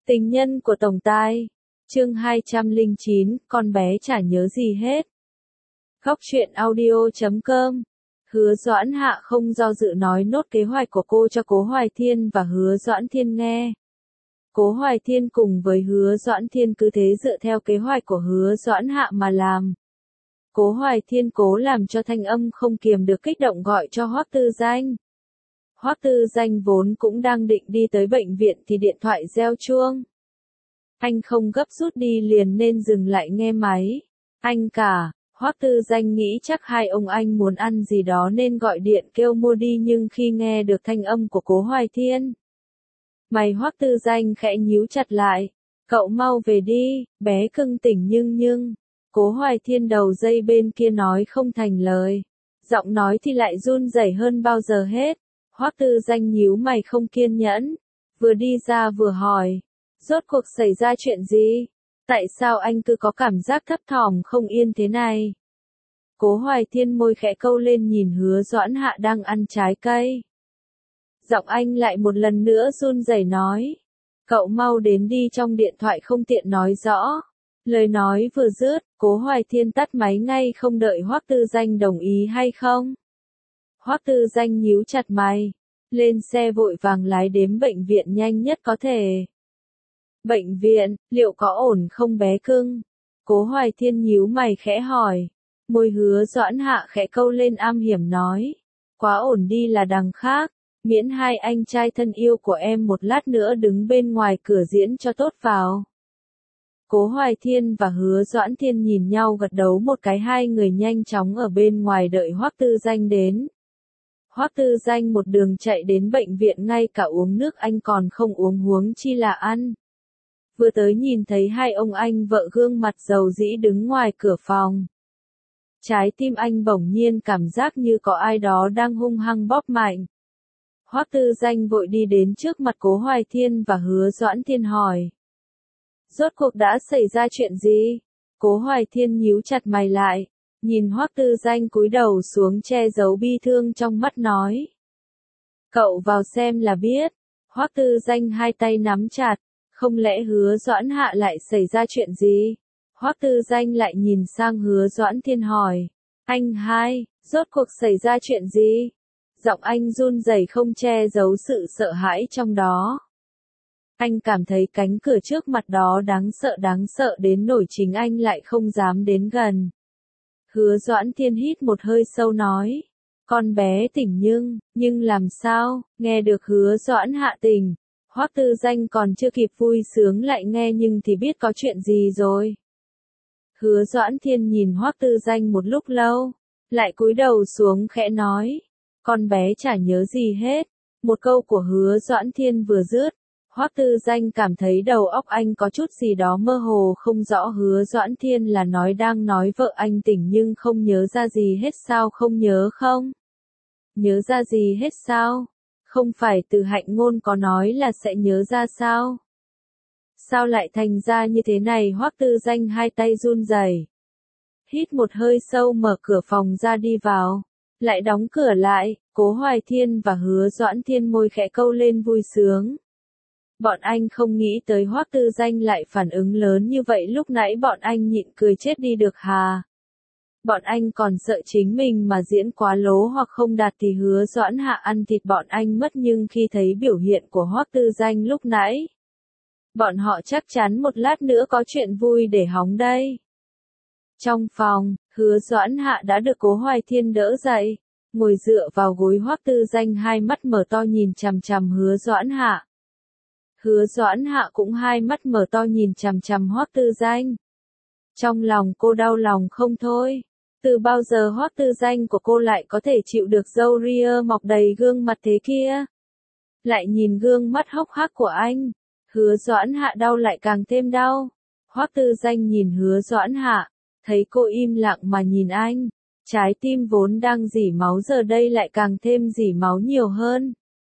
Tình nhân của tổng tài. Chương 209, con bé chả nhớ gì hết. Góc truyện audio.com. Hứa Doãn Hạ không do dự nói nốt kế hoạch của cô cho Cố Hoài Thiên và Hứa Doãn Thiên nghe. Cố Hoài Thiên cùng với Hứa Doãn Thiên cứ thế dựa theo kế hoạch của Hứa Doãn Hạ mà làm. Cố Hoài Thiên cố làm cho thanh âm không kiềm được kích động gọi cho Hoắc Tư Danh. Hoắc Tư Danh vốn cũng đang định đi tới bệnh viện thì điện thoại reo chuông. Anh không gấp rút đi liền nên dừng lại nghe máy. Anh cả, Hoắc Tư Danh nghĩ chắc hai ông anh muốn ăn gì đó nên gọi điện kêu mua đi, nhưng khi nghe được thanh âm của Cố Hoài Thiên, mày Hoắc Tư Danh khẽ nhíu chặt lại. Cậu mau về đi, bé cưng tỉnh nhưng. Cố Hoài Thiên đầu dây bên kia nói không thành lời. Giọng nói thì lại run rẩy hơn bao giờ hết. Hoắc Tư Danh nhíu mày không kiên nhẫn. Vừa đi ra vừa hỏi. Rốt cuộc xảy ra chuyện gì? Tại sao anh cứ có cảm giác thấp thỏm không yên thế này? Cố Hoài Thiên môi khẽ câu lên nhìn Hứa Doãn Hạ đang ăn trái cây. Giọng anh lại một lần nữa run rẩy nói. Cậu mau đến đi, trong điện thoại không tiện nói rõ. Lời nói vừa dứt, Cố Hoài Thiên tắt máy ngay không đợi Hoắc Tư Danh đồng ý hay không. Hoắc Tư Danh nhíu chặt mày. Lên xe vội vàng lái đến bệnh viện nhanh nhất có thể. Bệnh viện, liệu có ổn không bé cưng? Cố Hoài Thiên nhíu mày khẽ hỏi. Môi Hứa Doãn Hạ khẽ câu lên am hiểm nói. Quá ổn đi là đằng khác, miễn hai anh trai thân yêu của em một lát nữa đứng bên ngoài cửa diễn cho tốt vào. Cố Hoài Thiên và Hứa Doãn Thiên nhìn nhau gật đầu một cái, hai người nhanh chóng ở bên ngoài đợi Hoắc Tư Danh đến. Hoắc Tư Danh một đường chạy đến bệnh viện, ngay cả uống nước anh còn không uống, huống chi là ăn. Vừa tới nhìn thấy hai ông anh vợ gương mặt dầu dĩ đứng ngoài cửa phòng. Trái tim anh bỗng nhiên cảm giác như có ai đó đang hung hăng bóp mạnh. Hoắc Tư Danh vội đi đến trước mặt Cố Hoài Thiên và Hứa Doãn Thiên hỏi. Rốt cuộc đã xảy ra chuyện gì? Cố Hoài Thiên nhíu chặt mày lại, nhìn Hoắc Tư Danh cúi đầu xuống che giấu bi thương trong mắt nói. Cậu vào xem là biết. Hoắc Tư Danh hai tay nắm chặt, không lẽ Hứa Doãn Hạ lại xảy ra chuyện gì? Hoắc Tư Danh lại nhìn sang Hứa Doãn Thiên hỏi. Anh hai, rốt cuộc xảy ra chuyện gì? Giọng anh run rẩy không che giấu sự sợ hãi trong đó. Anh cảm thấy cánh cửa trước mặt đó đáng sợ đến nỗi chính anh lại không dám đến gần. Hứa Doãn Thiên hít một hơi sâu nói. Con bé tỉnh nhưng làm sao? Nghe được Hứa Doãn Hạ tỉnh, Hoắc Tư Danh còn chưa kịp vui sướng lại nghe nhưng thì biết có chuyện gì rồi. Hứa Doãn Thiên nhìn Hoắc Tư Danh một lúc lâu, lại cúi đầu xuống khẽ nói. Con bé chả nhớ gì hết. Một câu của Hứa Doãn Thiên vừa dứt, Hoắc Tư Danh cảm thấy đầu óc anh có chút gì đó mơ hồ không rõ. Hứa Doãn Thiên là đang nói vợ anh tỉnh nhưng không nhớ ra gì hết sao? Không nhớ không? Nhớ ra gì hết sao? Không phải Từ Hạnh Ngôn có nói là sẽ nhớ ra sao? Sao lại thành ra như thế này? Hoắc Tư Danh hai tay run rẩy, hít một hơi sâu mở cửa phòng ra đi vào, lại đóng cửa lại. Cố Hoài Thiên và Hứa Doãn Thiên môi khẽ câu lên vui sướng. Bọn anh không nghĩ tới Hoắc Tư Danh lại phản ứng lớn như vậy, lúc nãy bọn anh nhịn cười chết đi được hà. Bọn anh còn sợ chính mình mà diễn quá lố hoặc không đạt thì Hứa Doãn Hạ ăn thịt bọn anh mất, nhưng khi thấy biểu hiện của Hoắc Tư Danh lúc nãy, bọn họ chắc chắn một lát nữa có chuyện vui để hóng đây. Trong phòng, Hứa Doãn Hạ đã được Cố Hoài Thiên đỡ dậy, ngồi dựa vào gối. Hoắc Tư Danh hai mắt mở to nhìn chằm chằm Hứa Doãn Hạ. Hứa Doãn Hạ cũng hai mắt mở to nhìn chằm chằm Hoắc Tư Danh. Trong lòng cô đau lòng không thôi. Từ bao giờ Hoắc Tư Danh của cô lại có thể chịu được râu ria mọc đầy gương mặt thế kia? Lại nhìn gương mắt hốc hác của anh, Hứa Doãn Hạ đau lại càng thêm đau. Hoắc Tư Danh nhìn Hứa Doãn Hạ, thấy cô im lặng mà nhìn anh, trái tim vốn đang rỉ máu giờ đây lại càng thêm rỉ máu nhiều hơn.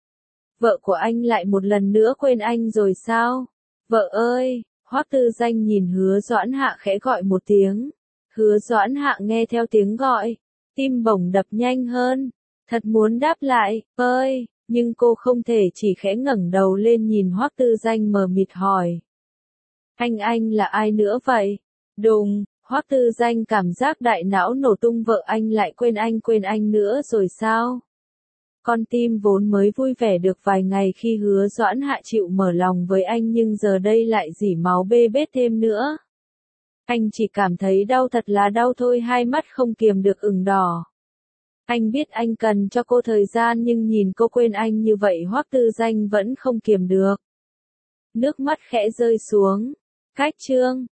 Vợ của anh lại một lần nữa quên anh rồi sao? Vợ ơi! Hoắc Tư Danh nhìn Hứa Doãn Hạ khẽ gọi một tiếng. Hứa Doãn Hạ nghe theo tiếng gọi, tim bỗng đập nhanh hơn, thật muốn đáp lại, ơi! Nhưng cô không thể chỉ khẽ ngẩng đầu lên nhìn Hoắc Tư Danh mờ mịt hỏi. Anh là ai nữa vậy? Đùng, Hoắc Tư Danh cảm giác đại não nổ tung, vợ anh lại quên anh nữa rồi sao? Con tim vốn mới vui vẻ được vài ngày khi Hứa Doãn Hạ chịu mở lòng với anh nhưng giờ đây lại rỉ máu bê bết thêm nữa. Anh chỉ cảm thấy đau, thật là đau thôi, hai mắt không kiềm được ửng đỏ. Anh biết anh cần cho cô thời gian nhưng nhìn cô quên anh như vậy Hoắc Tư Danh vẫn không kiềm được. Nước mắt khẽ rơi xuống. Cách chương